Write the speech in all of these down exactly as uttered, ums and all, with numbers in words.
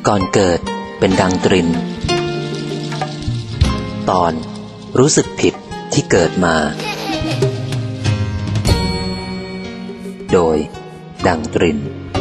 ก่อนเกิดเป็นดังตรินตอนรู้สึกผิดที่เกิดมาโดยดังตริน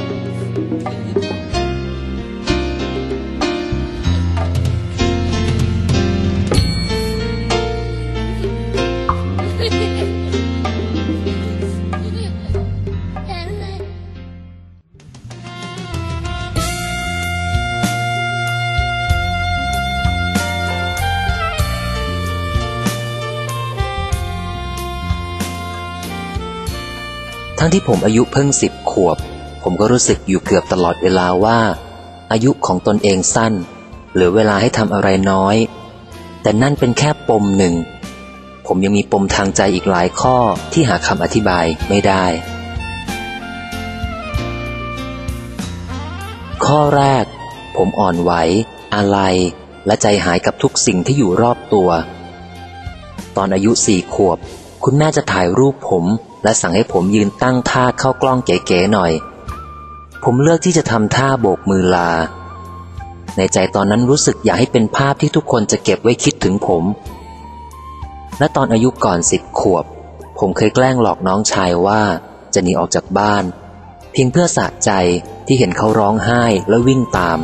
ทั้งที่ผมอายุเพิ่งสิบขวบผมก็รู้สึกอยู่เกือบตลอดเวลาว่าอายุของตนเองสั้นเหลือเวลาให้ทำอะไรน้อยแต่นั่นเป็นแค่ปมหนึ่งผมยังมีปมทางใจอีกหลายข้อที่หาคำอธิบายไม่ได้ข้อแรกผมอ่อนไหวอาลัยและใจหายกับทุกสิ่งที่อยู่รอบตัวตอนอายุสี่ขวบคุณแม่จะถ่ายรูปผมและสั่งให้ผมยืนตั้งท่าเข้ากล้องเก๋ๆหน่อยผมเลือกที่จะทำท่าโบกมือลาในใจตอนนั้นรู้สึกอยากให้เป็นภาพที่ทุกคนจะเก็บไว้คิดถึงผมและตอนอายุก่อนสิบขวบผมเคยแกล้งหลอกน้องชายว่าจะหนีออกจากบ้านเพียงเพื่อสะใจที่เห็นเขาร้องไห้และวิ่งตาม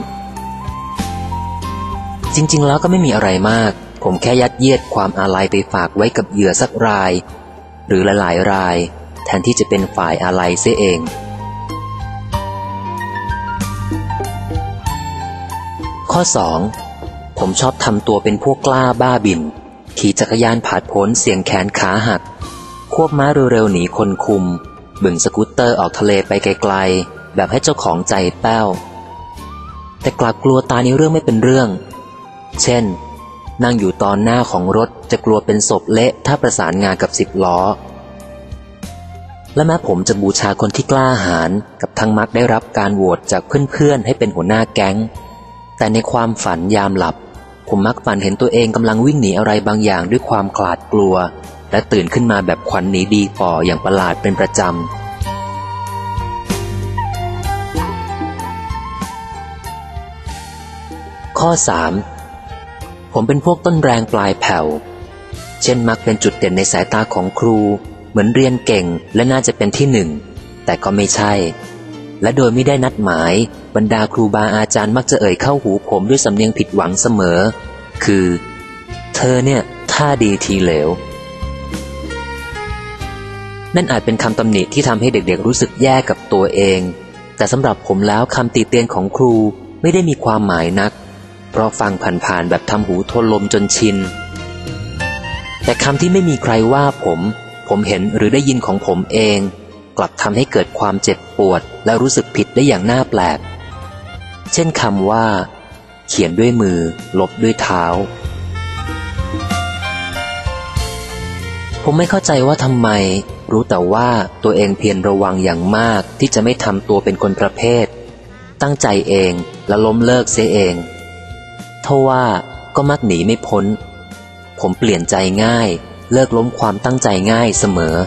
จริงๆแล้วก็ไม่มีอะไรมากผมแค่ยัดเยียดความอาลัยไปฝากไว้กับเหยื่อสักรายหรือหลายๆรายแทนที่จะเป็นฝ่ายอาลัยเสียเองข้อสองผมชอบทำตัวเป็นพวกกล้าบ้าบินขี่จักรยานผาดโผนเสี่ยงแขนขาหักควบม้าเร็วๆหนีคนคุมบึ่งสกูตเตอร์ออกทะเลไปไกลๆแบบให้เจ้าของใจแป้วแต่กลับกลัวตายในเรื่องไม่เป็นเรื่องเช่นนั่งอยู่ตอนหน้าของรถจะกลัวเป็นศพเละถ้าประสานงานกับสิบล้อและแม้ผมจะบูชาคนที่กล้าหาญกับทั้งมักได้รับการโหวตจากเพื่อนๆให้เป็นหัวหน้าแก๊งแต่ในความฝันยามหลับผมมักฝันเห็นตัวเองกำลังวิ่งหนีอะไรบางอย่างด้วยความขลาดกลัวและตื่นขึ้นมาแบบขวัญหนีดีฝ่ออย่างประหลาดเป็นประจำข้อสามผมเป็นพวกต้นแรงปลายแผ่วเช่นมักเป็นจุดเด่นในสายตาของครูเหมือนเรียนเก่งและน่าจะเป็นที่หนึ่งแต่ก็ไม่ใช่และโดยไม่ได้นัดหมายบรรดาครูบาอาจารย์มักจะเอ่ยเข้าหูผมด้วยสำเนียงผิดหวังเสมอคือเธอเนี่ยท่าดีทีเหลวนั่นอาจเป็นคำตำหนิที่ทำให้เด็กๆรู้สึกแย่กับตัวเองแต่สำหรับผมแล้วคำติเตียนของครูไม่ได้มีความหมายนักเพราะฟังผ่านๆแบบทำหูทวนลมจนชินแต่คำที่ไม่มีใครว่าผมผมเห็นหรือได้ยินของผมเองกลับทำให้เกิดความเจ็บปวดและรู้สึกผิดได้อย่างน่าแปลกเช่นคำว่าเขียนด้วยมือลบด้วยเท้าผมไม่เข้าใจว่าทำไมรู้แต่ว่าตัวเองเพียรระวังอย่างมากที่จะไม่ทำตัวเป็นคนประเภทตั้งใจเองและล้มเลิกเสียเองทว่าก็มักหนีไม่พ้นผมเปลี่ยนใจง่ายเลิกล้มความตั้งใจง่ายเสมอ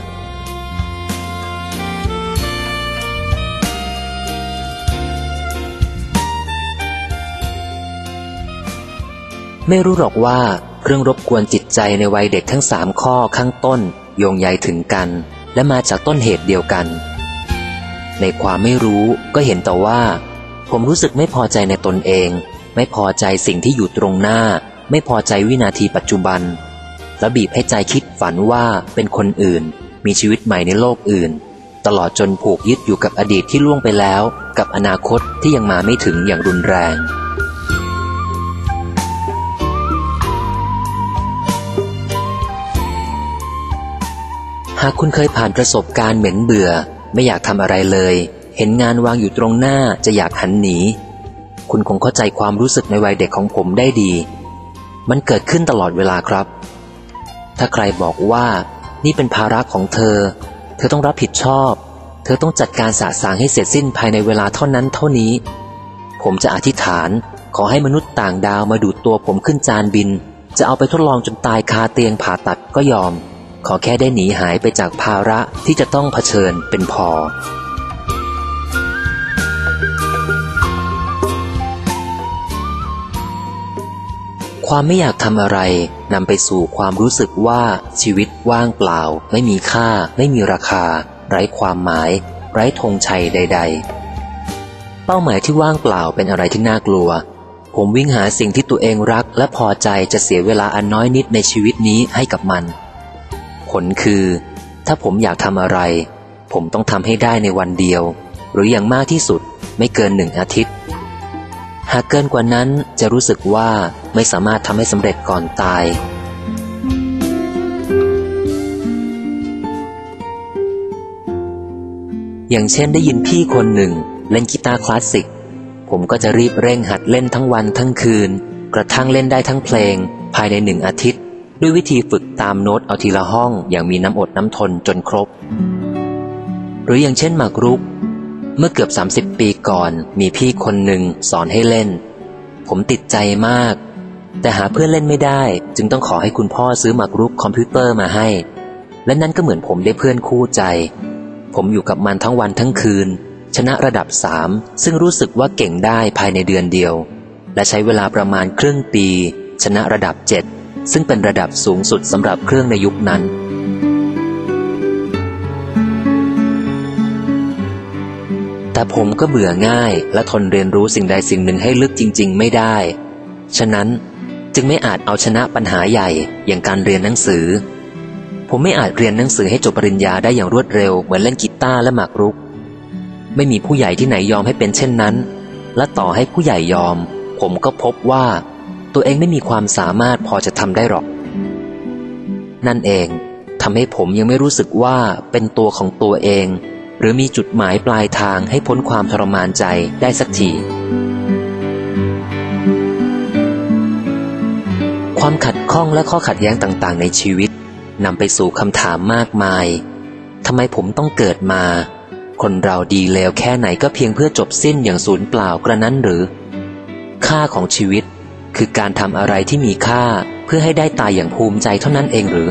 ไม่รู้หรอกว่าเรื่องรบกวนจิตใจในวัยเด็กทั้งสามข้อข้างต้นโยงใยถึงกันและมาจากต้นเหตุเดียวกันในความไม่รู้ก็เห็นแต่ว่าผมรู้สึกไม่พอใจในตนเองไม่พอใจสิ่งที่อยู่ตรงหน้าไม่พอใจวินาทีปัจจุบันและบีบให้ใจคิดฝันว่าเป็นคนอื่นมีชีวิตใหม่ในโลกอื่นตลอดจนผูกยึดอยู่กับอดีตที่ล่วงไปแล้วกับอนาคตที่ยังมาไม่ถึงอย่างรุนแรงหากคุณเคยผ่านประสบการณ์เหม็นเบื่อไม่อยากทำอะไรเลยเห็นงานวางอยู่ตรงหน้าจะอยากหันหนีคุณคงเข้าใจความรู้สึกในวัยเด็กของผมได้ดีมันเกิดขึ้นตลอดเวลาครับถ้าใครบอกว่านี่เป็นภาระของเธอเธอต้องรับผิดชอบเธอต้องจัดการสะสางให้เสร็จสิ้นภายในเวลาเท่านั้นเท่านี้ผมจะอธิษฐานขอให้มนุษย์ต่างดาวมาดูดตัวผมขึ้นจานบินจะเอาไปทดลองจนตายคาเตียงผ่าตัดก็ยอมขอแค่ได้หนีหายไปจากภาระที่จะต้องเผชิญเป็นพอความไม่อยากทำอะไรนำไปสู่ความรู้สึกว่าชีวิตว่างเปล่าไม่มีค่าไม่มีราคาไร้ความหมายไร้ธงชัยใดๆเป้าหมายที่ว่างเปล่าเป็นอะไรที่น่ากลัวผมวิ่งหาสิ่งที่ตัวเองรักและพอใจจะเสียเวลาอันน้อยนิดในชีวิตนี้ให้กับมันผลคือถ้าผมอยากทำอะไรผมต้องทำให้ได้ในวันเดียวหรืออย่างมากที่สุดไม่เกินหนึ่งอาทิตย์หากเกินกว่านั้นจะรู้สึกว่าไม่สามารถทำให้สำเร็จก่อนตายอย่างเช่นได้ยินพี่คนหนึ่งเล่นกีตาร์คลาสสิกผมก็จะรีบเร่งหัดเล่นทั้งวันทั้งคืนกระทั่งเล่นได้ทั้งเพลงภายในหนึ่งอาทิตย์ด้วยวิธีฝึกตามโน้ตเอาทีละห้องอย่างมีน้ำอดน้ำทนจนครบหรืออย่างเช่นหมากรุกเมื่อเกือบสามสิบปีก่อนมีพี่คนหนึ่งสอนให้เล่นผมติดใจมากแต่หาเพื่อนเล่นไม่ได้จึงต้องขอให้คุณพ่อซื้อหมากรุกคอมพิวเตอร์มาให้และนั่นก็เหมือนผมได้เพื่อนคู่ใจผมอยู่กับมันทั้งวันทั้งคืนชนะระดับสามซึ่งรู้สึกว่าเก่งได้ภายในเดือนเดียวและใช้เวลาประมาณครึ่งปีชนะระดับเจ็ดซึ่งเป็นระดับสูงสุดสำหรับเครื่องในยุคนั้นแต่ผมก็เบื่อง่ายและทนเรียนรู้สิ่งใดสิ่งหนึ่งให้ลึกจริงๆไม่ได้ฉะนั้นจึงไม่อาจเอาชนะปัญหาใหญ่อย่างการเรียนหนังสือผมไม่อาจเรียนหนังสือให้จบปริญญาได้อย่างรวดเร็วเหมือนเล่นกีตาร์และหมากรุกไม่มีผู้ใหญ่ที่ไหนยอมให้เป็นเช่นนั้นและต่อให้ผู้ใหญ่ยอมผมก็พบว่าตัวเองไม่มีความสามารถพอจะทำได้หรอกนั่นเองทำให้ผมยังไม่รู้สึกว่าเป็นตัวของตัวเองหรือมีจุดหมายปลายทางให้พ้นความทรมานใจได้สักทีความขัดข้องและข้อขัดแย้งต่างๆในชีวิตนำไปสู่คำถามมากมายทำไมผมต้องเกิดมาคนเราดีเลวแค่ไหนก็เพียงเพื่อจบสิ้นอย่างสูญเปล่ากระนั้นหรือค่าของชีวิตคือการทำอะไรที่มีค่าเพื่อให้ได้ตายอย่างภูมิใจเท่านั้นเองหรื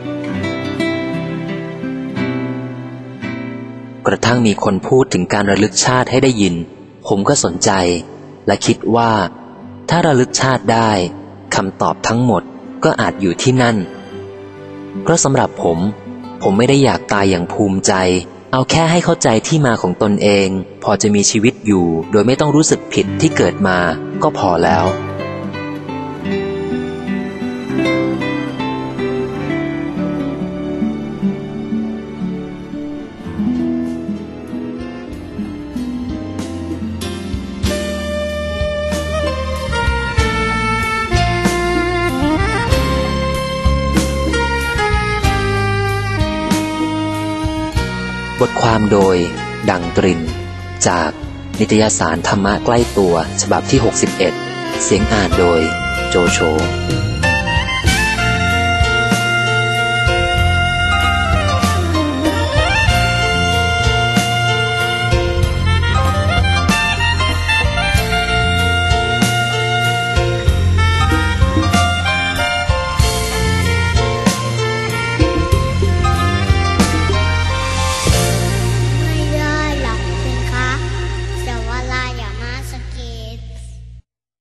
อกระทั่งมีคนพูดถึงการระลึกชาติให้ได้ยินผมก็สนใจและคิดว่าถ้าระลึกชาติได้คำตอบทั้งหมดก็อาจอยู่ที่นั่นเพราะสำหรับผมผมไม่ได้อยากตายอย่างภูมิใจเอาแค่ให้เข้าใจที่มาของตนเองพอจะมีชีวิตอยู่โดยไม่ต้องรู้สึกผิดที่เกิดมาก็พอแล้วบทความโดยดังตรินจากนิตยสารธรรมะใกล้ตัวฉบับที่หกสิบเอ็ดเสียงอ่านโดยโจโฉ